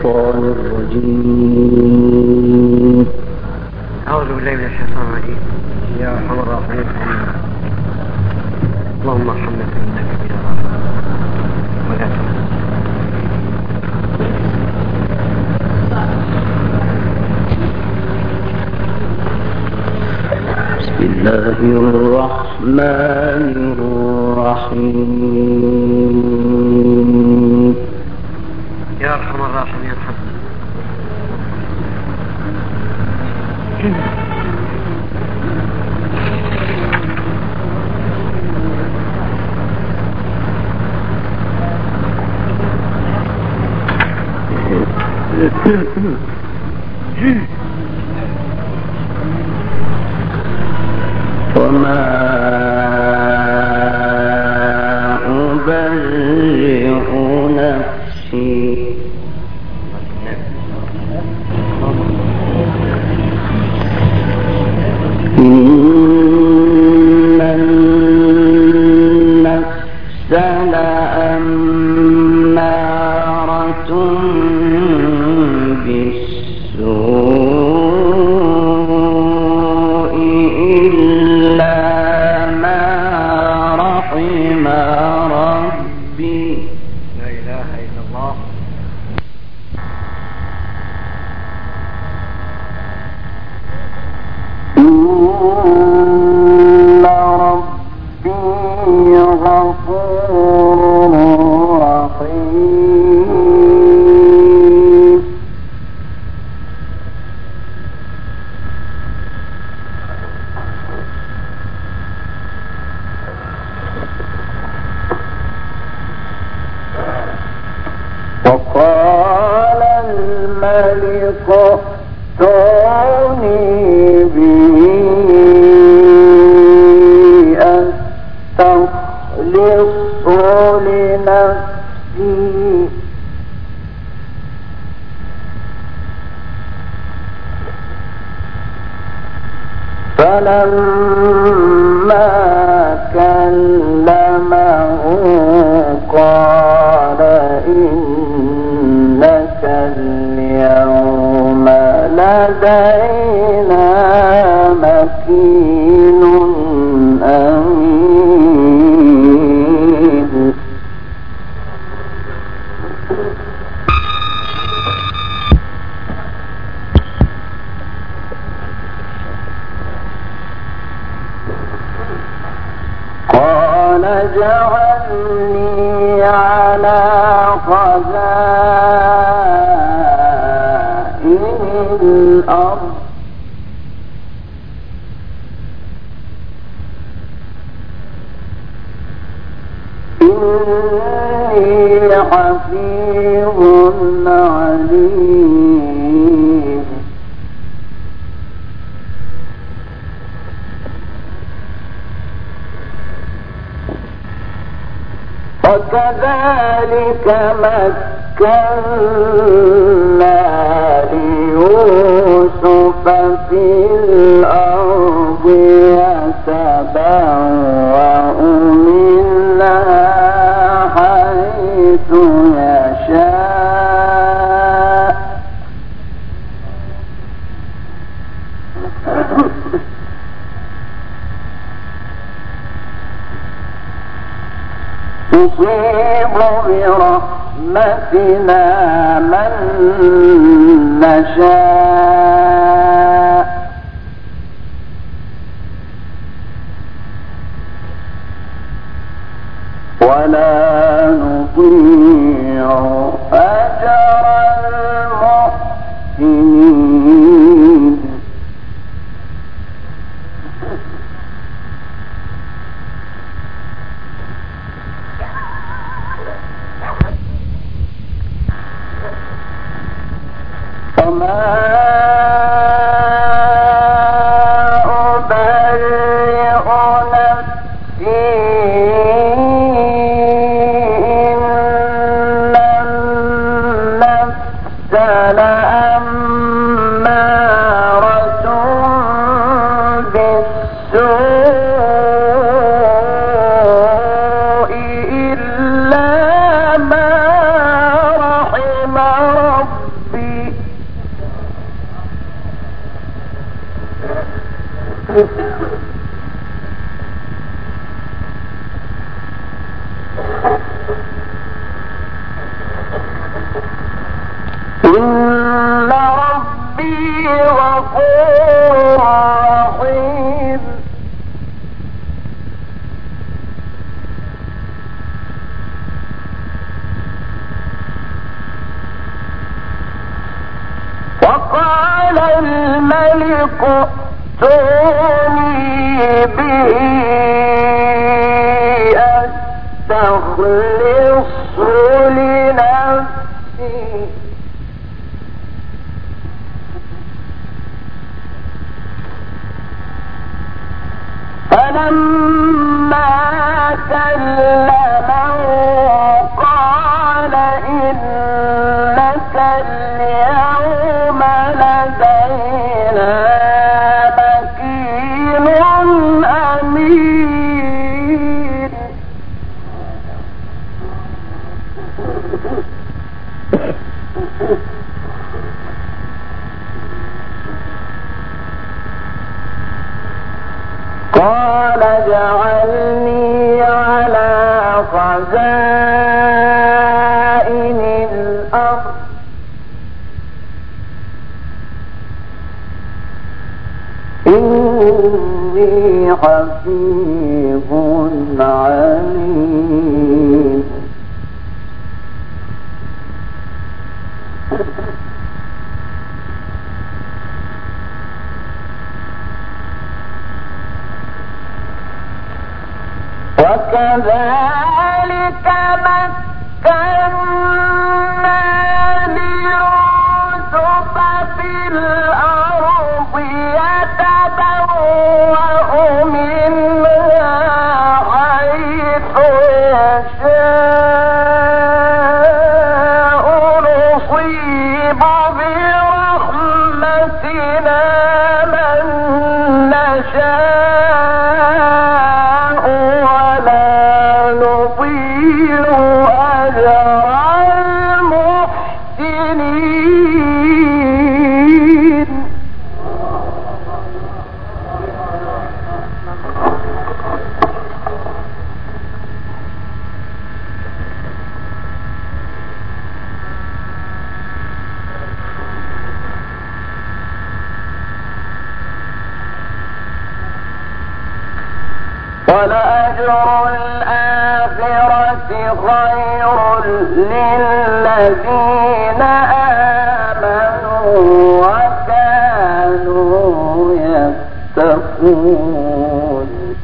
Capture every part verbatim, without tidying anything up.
الشيطان الرجيم. أعوذ بالله من الشيطان الرجيم. يا أرحم الراحمين اللهم ارحمنا فإنك بنا راحم ولا ترحم. بسم الله الرحمن الرحيم. يا أرحم الراحمين ارحمنا. وما أبرئ نفسي إن النفس لأمارة بالسوء إلا ما رحم ربي. لا إله إلا الله. إن ربي غفور رحيم. وقال الملك ائتوني به أستخلصه لنفسي فلما كلمه قال إنك اليوم لدينا مكين أمين. قال اجعلني على خزائن الأرض إني حفيظ عليم. وكذلك مكنا ليوسف في الأرض يتبوأ منها حيث يشاء نصيب برحمتنا من نشاء ولا نضيع أجر المحسنين. وما أبرئ نفسي إن وقال الملك ائتوني به أستخلصه لنفسي فلما كلمه قال إنك اليوم لدينا مكين أمين. قال اجعلني على خزائن الأرض إني حفيظ عليم. وكذلك مكنا ليوسف في الأرض يتبوأ منها حيث يشاء نصيب برحمتنا من نشاء ولا نضيع أجر المحسنين. ولأجر الآخرة خير للذين آمنوا وكانوا يتقون.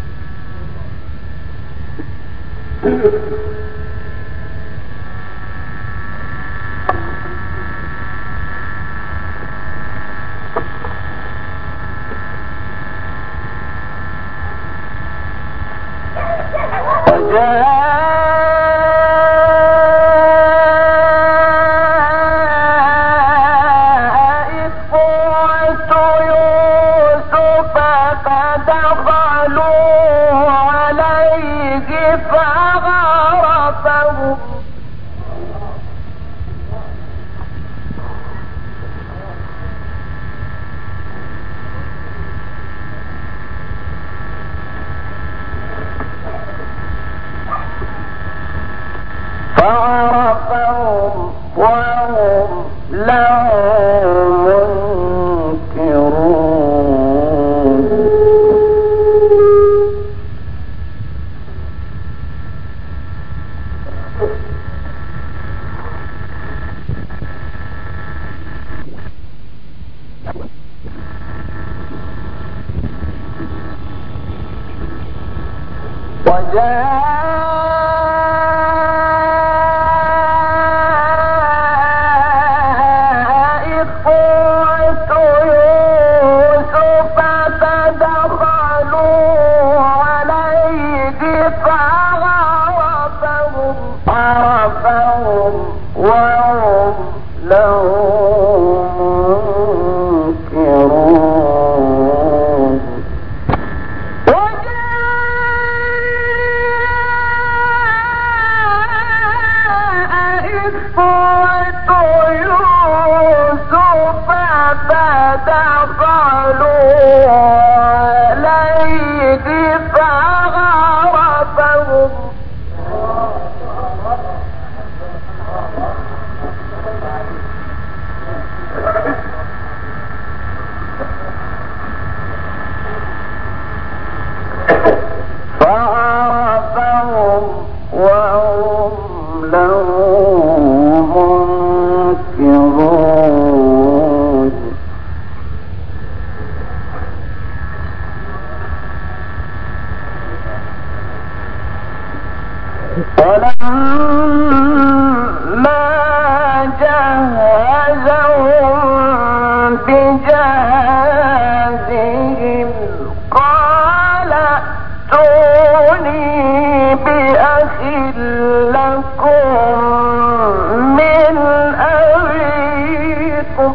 فعرفهم وهم له منكرون. وجاء له منكرون. فلما جهزهم بجهازهم قال ائتوني بأخ لكم من أبيكم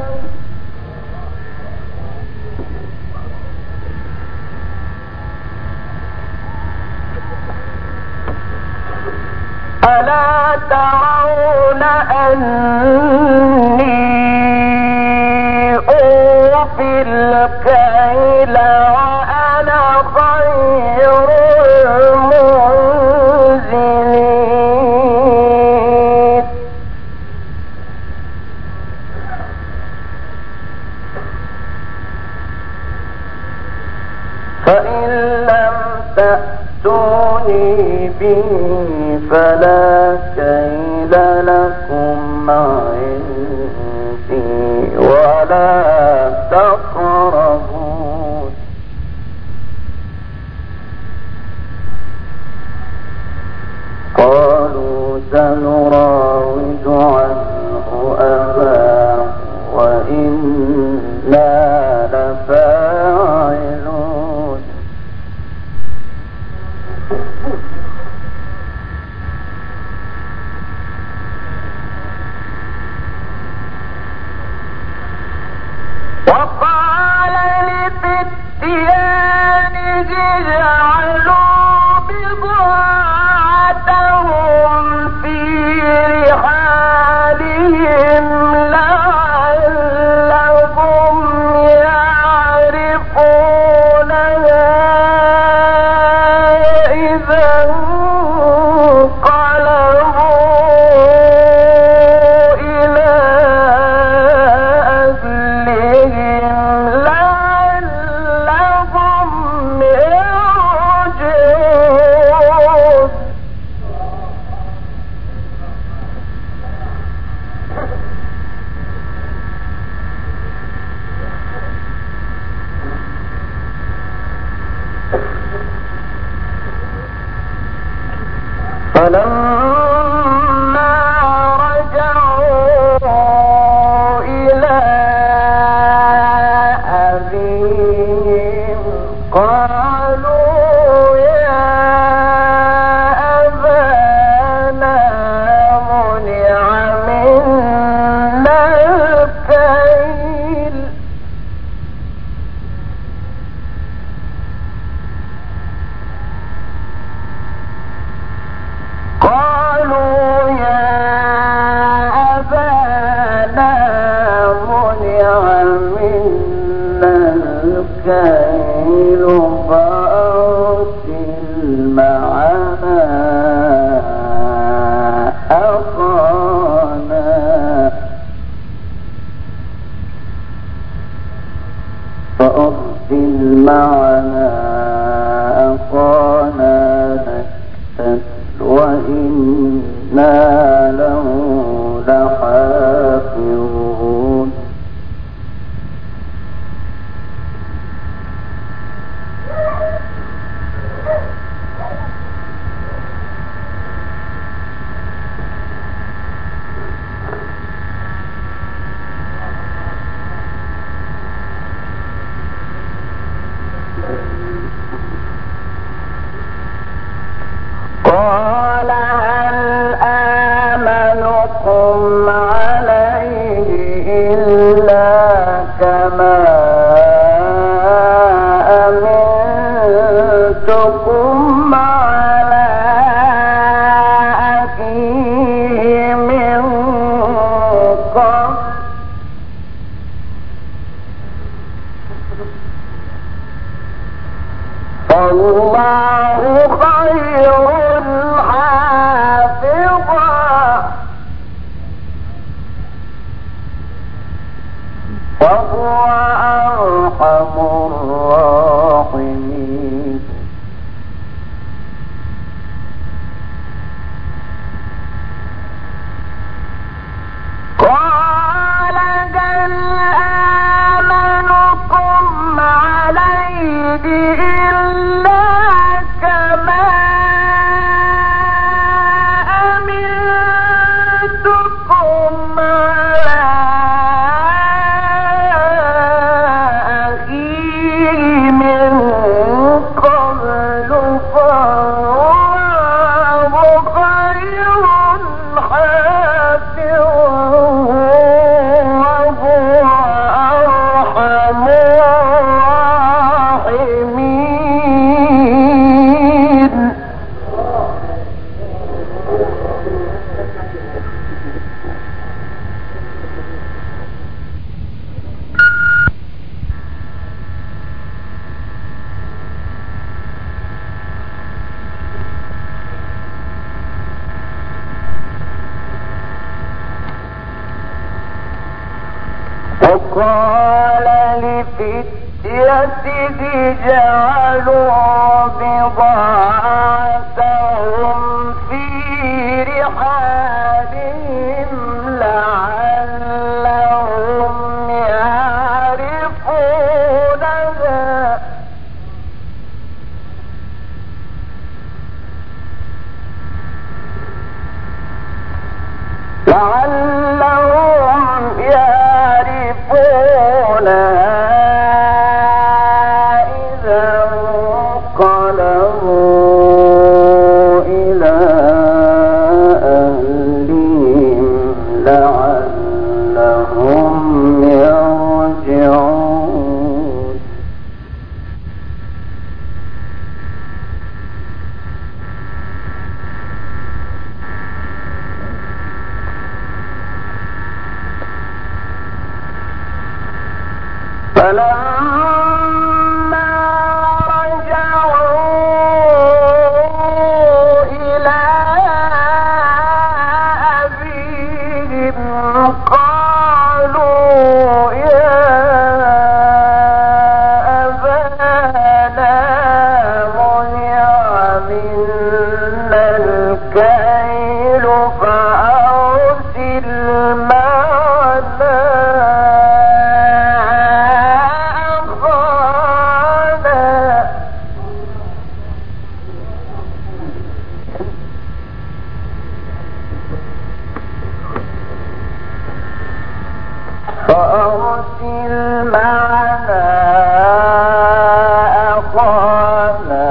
ألا ترون أني أوفي الكيل وأنا خير المنزلين فإن لم تأتوني به فلا كيل لكم عندي ولا تقربون قالوا سنراود عنه أباه وإنا لفاعلون وقال لفتيانه اجعلوا بضاعتهم في رحالهم لعلهم يعرفونها إذا انقلبوا إلى أهلهم لعلهم يرجعون فلما رجعوا إلى أبيهم قالوا يا أبانا منع منا الكيل قالوا يا أبانا منع منا الكيل فأرسل معنا أخانا فأرسل معنا أخانا نكتب وإنا له لحافظون قال هل آمنكم عليه إلا كما أمنتكم على أخيه من قبل فالله خير حافظا وهو أرحم الراحمين قال هل آمنكم عليه إلا كما وقال لفتيته جعلوا بضاعتهم في رحالهم لعلهم يعرفونها لعلهم يعرفونها إذا انقلبوا إلى أهلهم لعلهم يرجعون. فلما رجعوا إلى أبيهم قالوا يا أبانا منع منا الكيل فأرسل معنا فأرسل معنا أخانا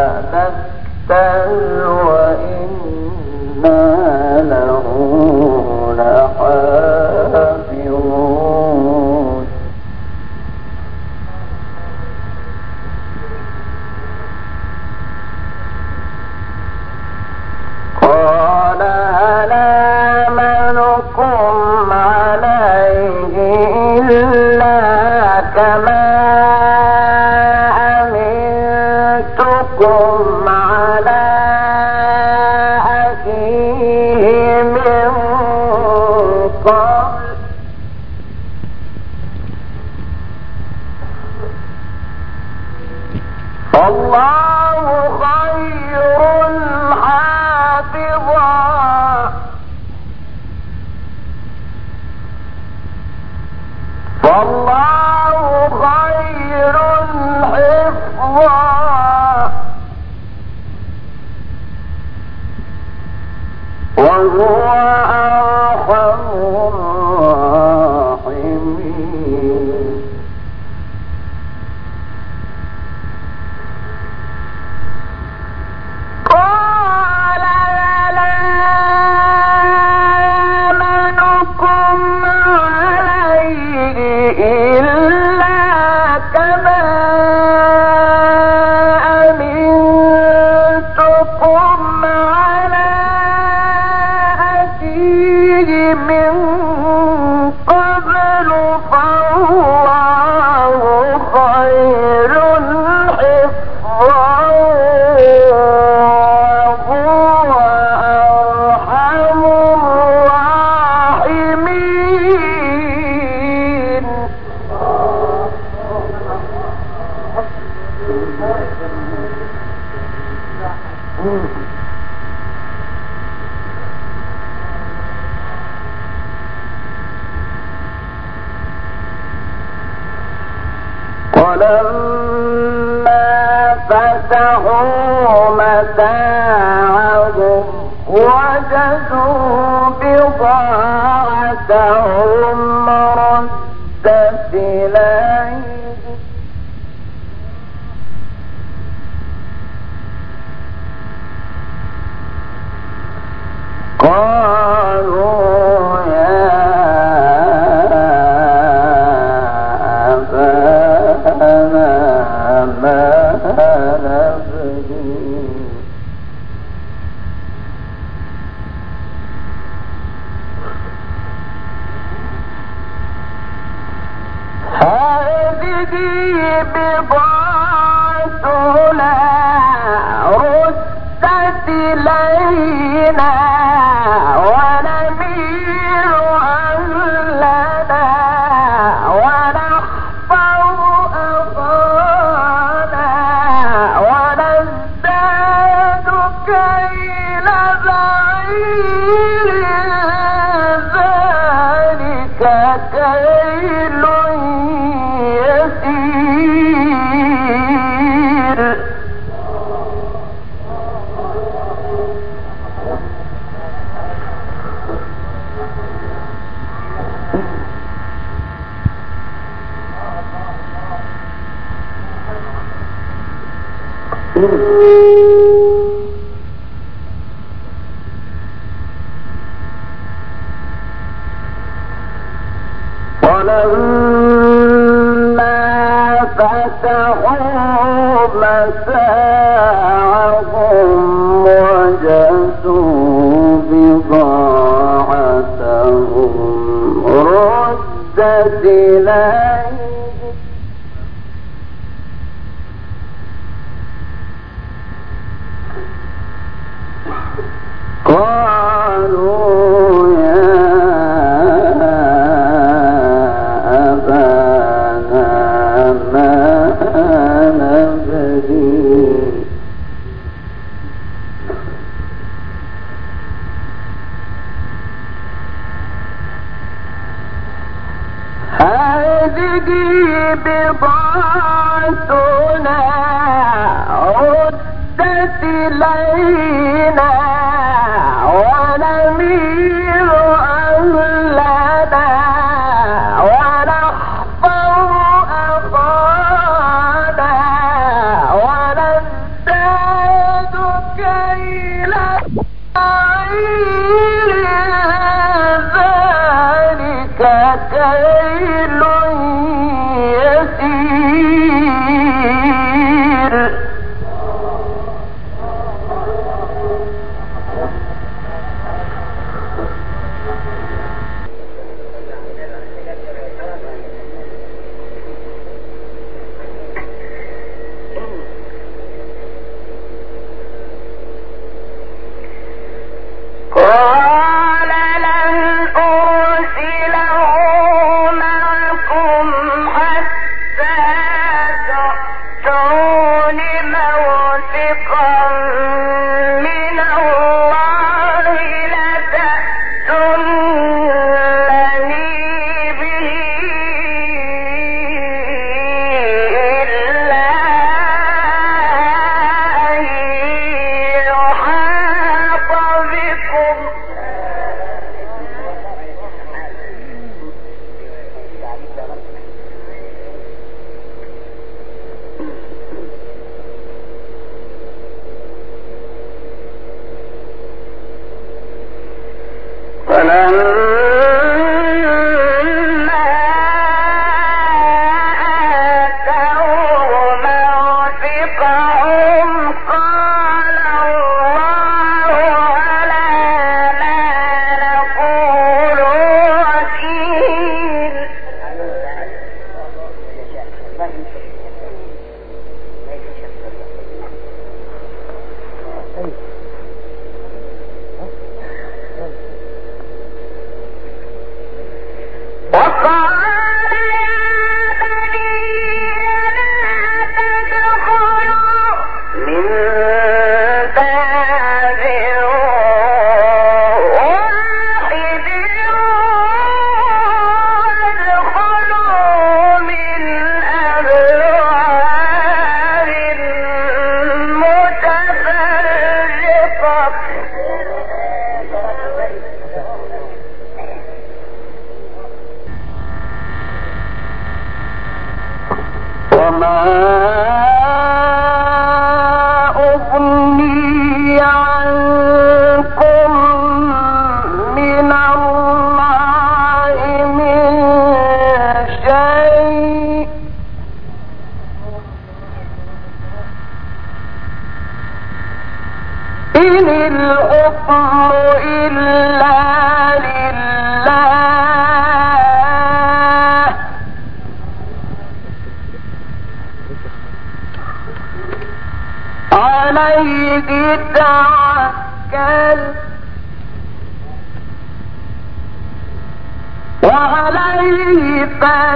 نكتل وإنا له لحافظون. قال هل آمنكم عليه إلا كما أمنتكم على أخيه من قبل فالله خير حافظا فالله خير حفظا وهو أرحم الراحمين. قال هل آمنكم عليه إلا كما أمنتكم على أخيه من قبل فالله خير حفظا وهو أرحم الراحمين. ولما فتحوا متاعهم وجدوا بضاعتهم ردت إليهم قالوا يا أبانا ما نبغي هذه بضاعتنا ردت إلينا ونمير أهلنا ونحفظ أخانا ونزداد كيل بعير ذلك كيل يسير ولما فتحوا متاعهم وجدوا بضاعتهم ردت إليهم قالوا يا أبانا ما نبغي هذه بضاعتنا ردت إلينا ونمير أهلنا ونحفظ أخانا ونزداد كيل بعير ذلك كيل يسير قال عليه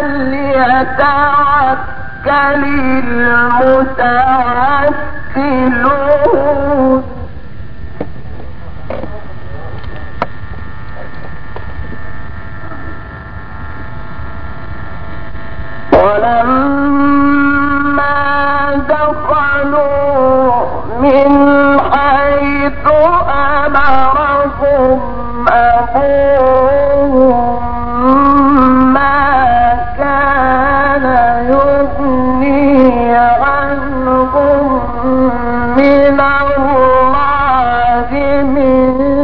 فليتوكل المتوكلون ولما دخلوا من حيث أمرهم أبوهم ما كان يغني عنهم من الله من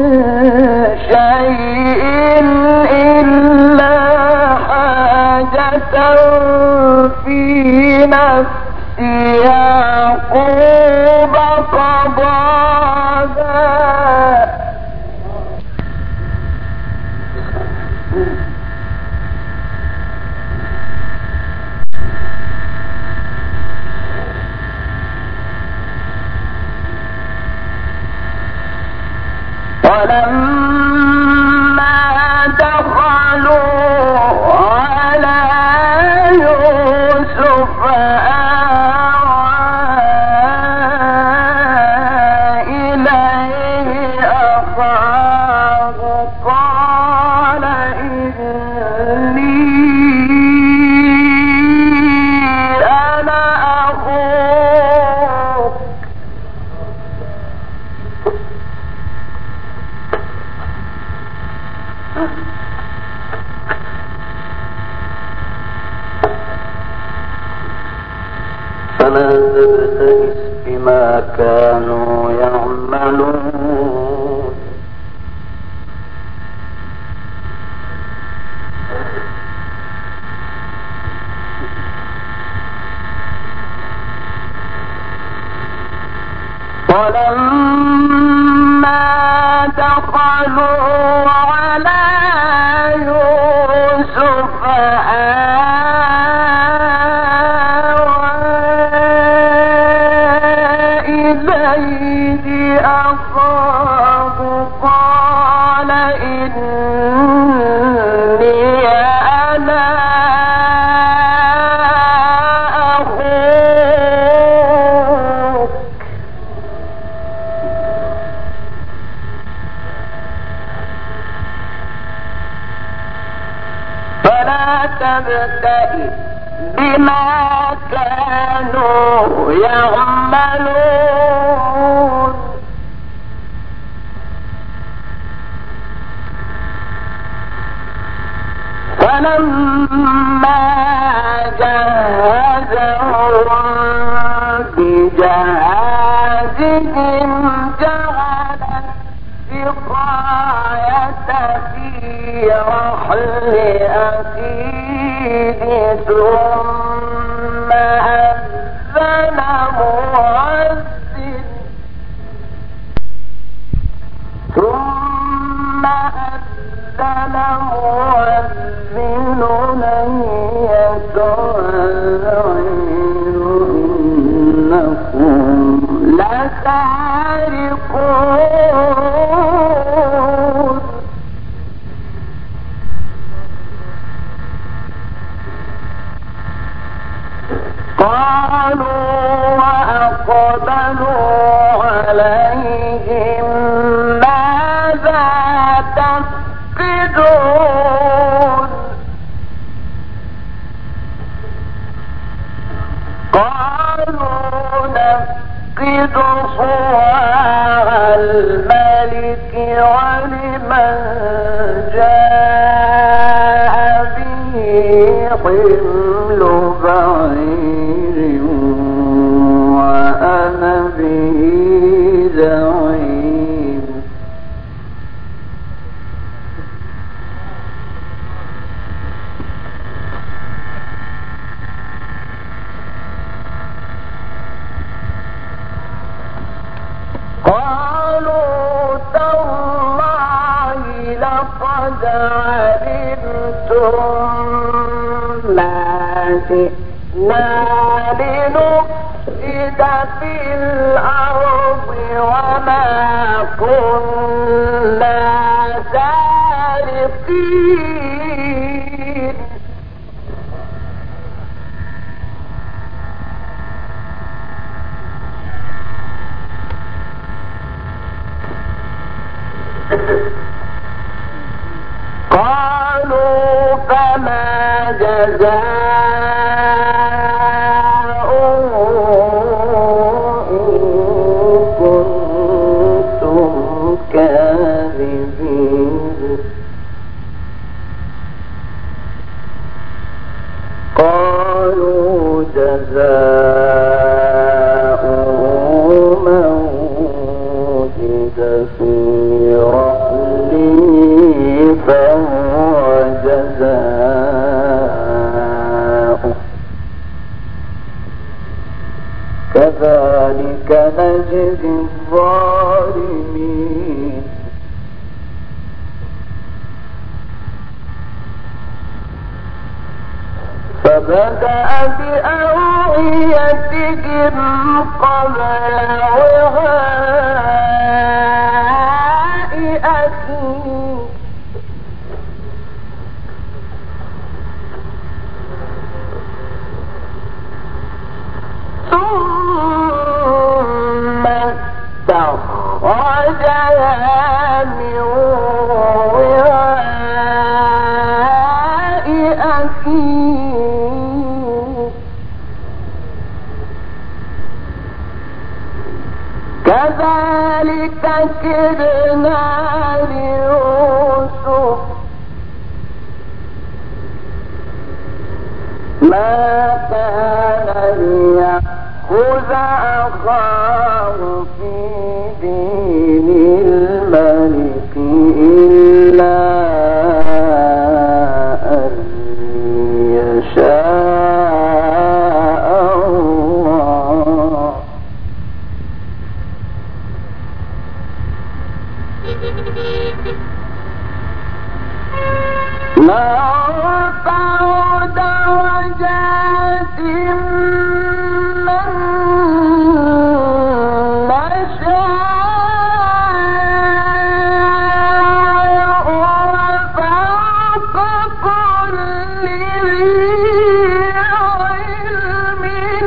شيء إلا حاجة في نفس يعقوب قضاها ولما دخلوا على يوسف آوى إليه أخاه قال إني أنا أخوك فلا تبتئس بما كانوا يعملون ولما دخلوا على يوسف إليه أخاه قال إني أنا أخوك فلا تبتئس بما كانوا يعملون فلما جهزهم بجهازهم جعل السقاية في رحل أخيه ثم أذن مؤذن ثم أذن مؤذن أيتها العير إنكم لسارقون قالوا وأقبلوا عليهم ماذا تفقدون قالوا نفقد صواع الملك ولمن جاء به حمل بعير وأنا به زعيم قالوا تالله لقد علمتم ما جئنا لنفسد في الأرض وما كنا سارقين جزاؤه إن كنتم كاذبين قالوا جزاؤه من وجد في رحله فهو جزاؤه كذلك نجزي الظالمين فبدأ بأوعيتهم قبل وعاء أخيه ثم استخرجها من وعاء أخيه كذلك كدنا ليوسف ما كان ليأخذ أخاه في دين الملك إلا أن يشاء الله نرفع درجات من نشاء وفوق كل ذي علم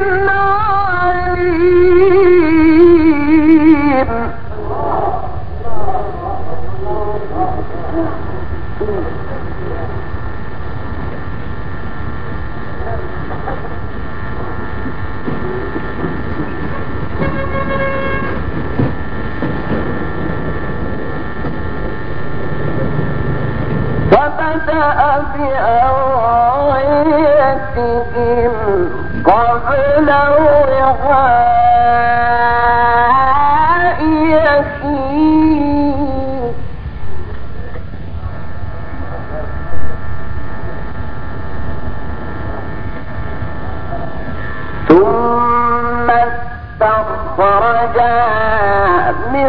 عليم فبدأ بأوعيتهم قبل وعاء أخيه ثم استخرجها من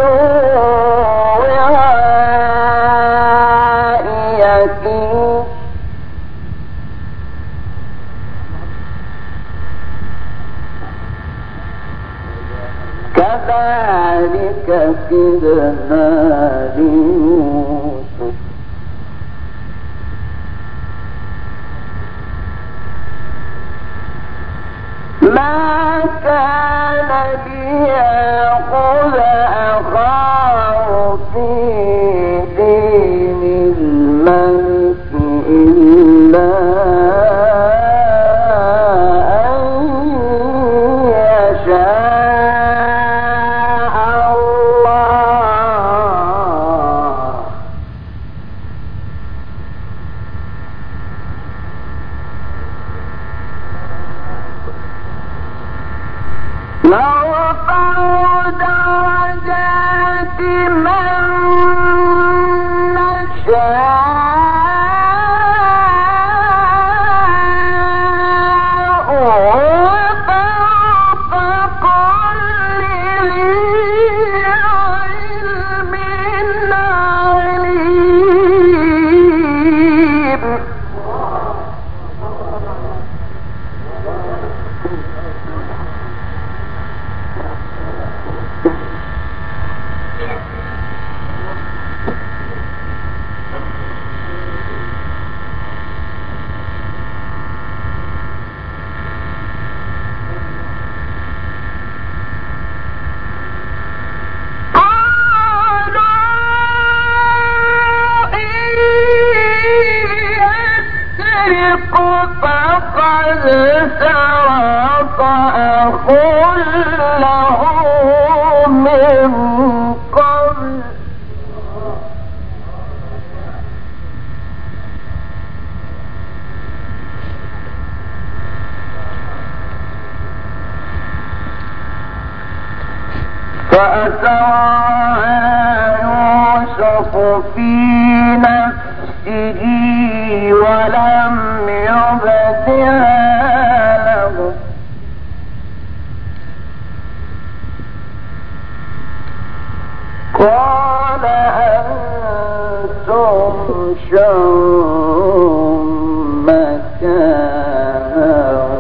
وعاء أخيه كذلك كدنا ليوسف ما كان ليأخذ أخاه في دين الملك إلا أن يشاء الله نرفع درجات من نشاء وفوق كل ذي علم عليم نقل له من قبل فأسرها يوسف في نفسه ولم يبدها له قال أنتم شر مكانا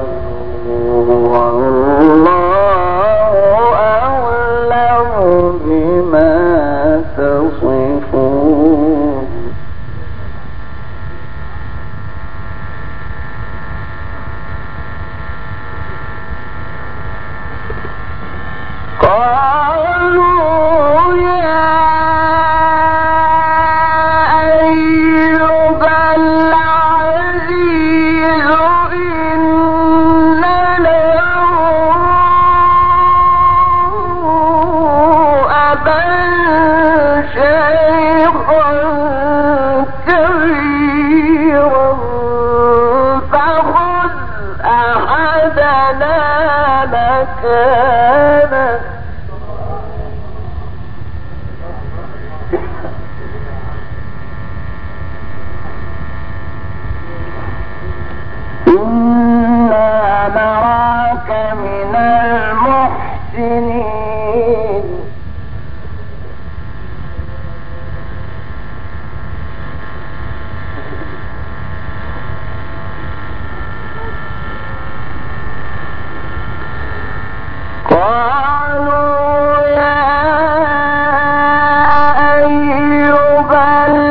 والله أعلم بما تصفون قالوا يا أيها العزيز إن له أبا شيخا كبيرا فخذ أحدنا مكانه إنا نراك من المحسنين قالوا يا أيها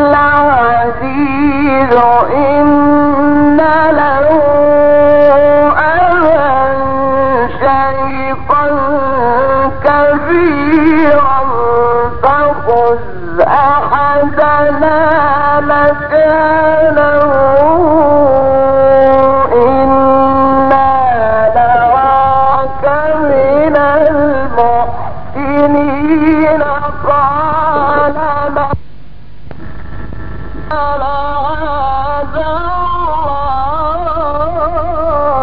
العزيز إن له أبا شيخا كبيرا فخذ أحدنا مكانه إنا نراك من المحسنين قال معاذ الله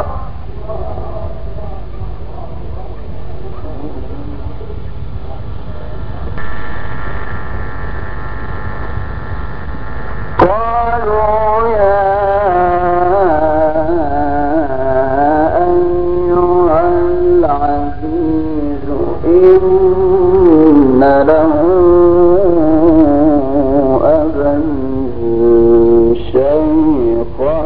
قالوا يا أيها العزيز إن له أبا شيخا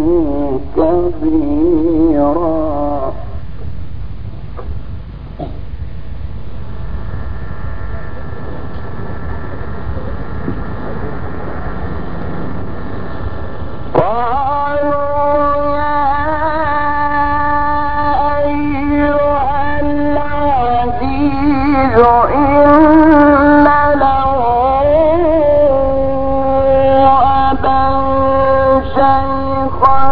كبيرا قالوا يا أيها العزيز إن له أبا شيخا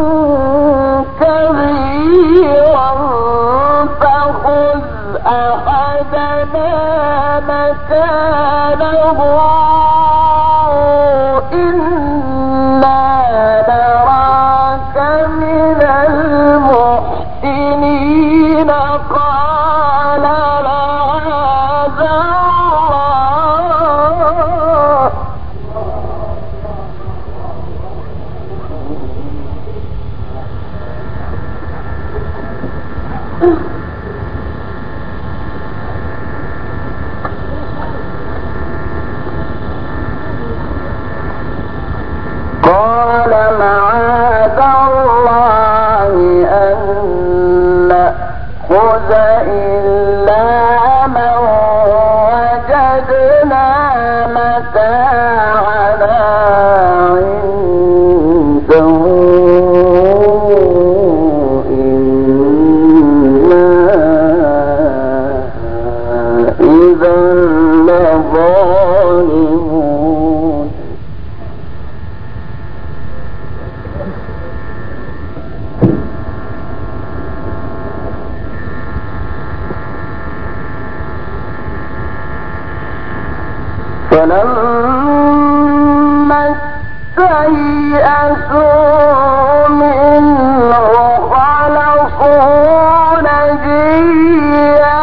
كبيرا فخذ أحدنا مكانه إنا نراك من المحسنين قال معاذ الله قال معاذ الله أن نأخذ إلا من وجدنا متاعنا عنده إنا إذا لظالمون استيئسوا منه خلصوا نجيا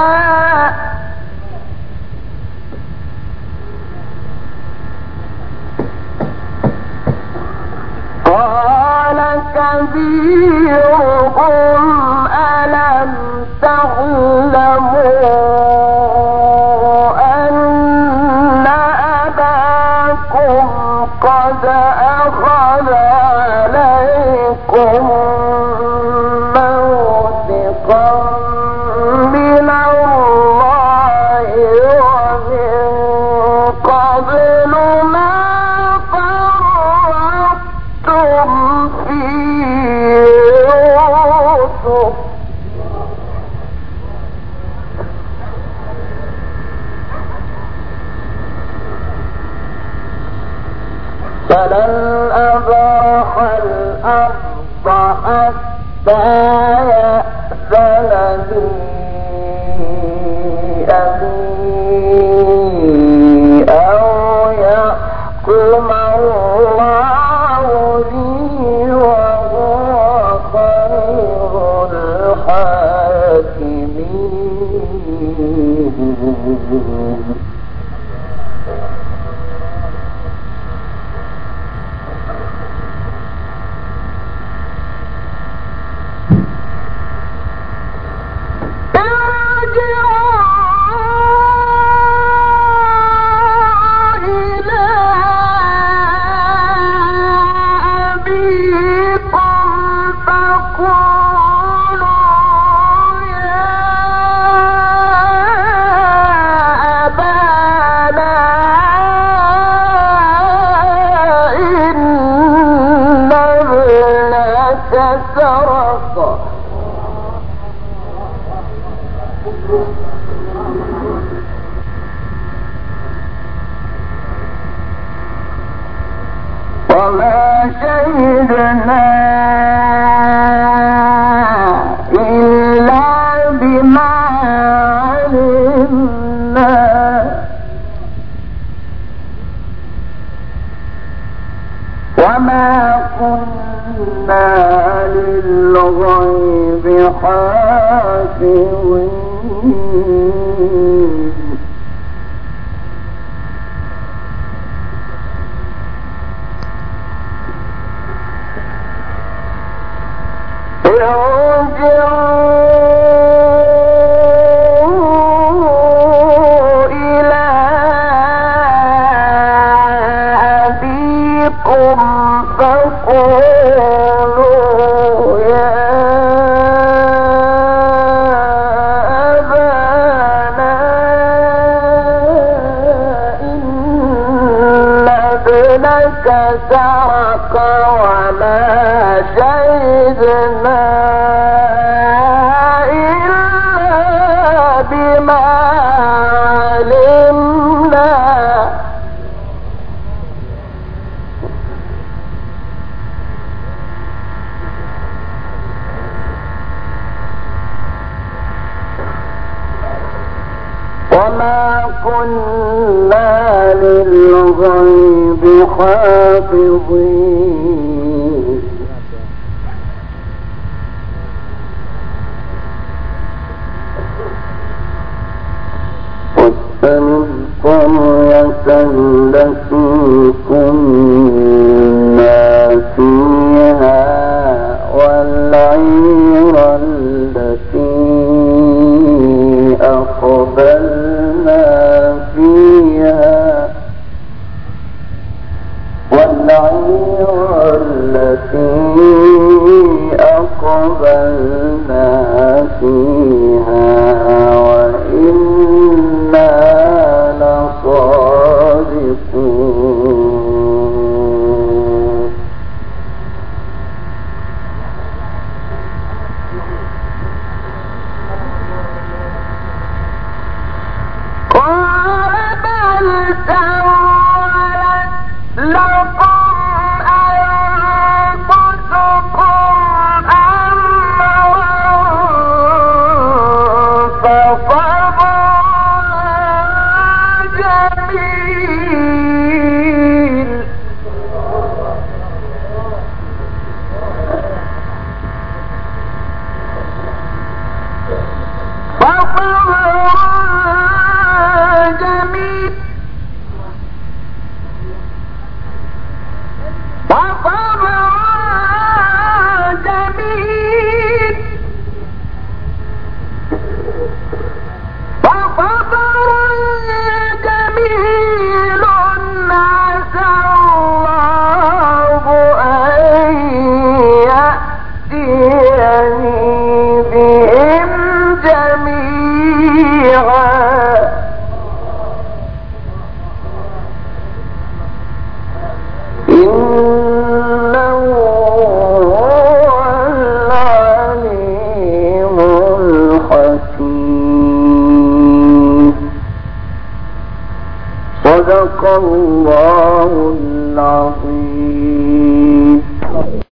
قال كبيرهم ألم تعلموا أن أباكم قد أخذ عليكم موثقا من الله ومن قبل ما فرطتم في يوسف فلن أبرح الأرض حتى يأذن لي أبي أو يحكم الله لي وهو خير الحاكمين. وما شهدنا إلا بما علمنا وما كنا للغيب حافظين. ارجعوا إلى أبيكم فقولوا يا أبانا إن ابنك سرق وما شهدنا إلا بما علمنا وما كنا للغيب حافظين. القرية التي كنا فيها والعير التي أقبلنا فيها والعير التي أقبلنا فيها وإنا لصادقون. قال بل سولت لكم أنفسكم أمرا فصبر إنه هو العليم الحكيم. صدق الله العظيم.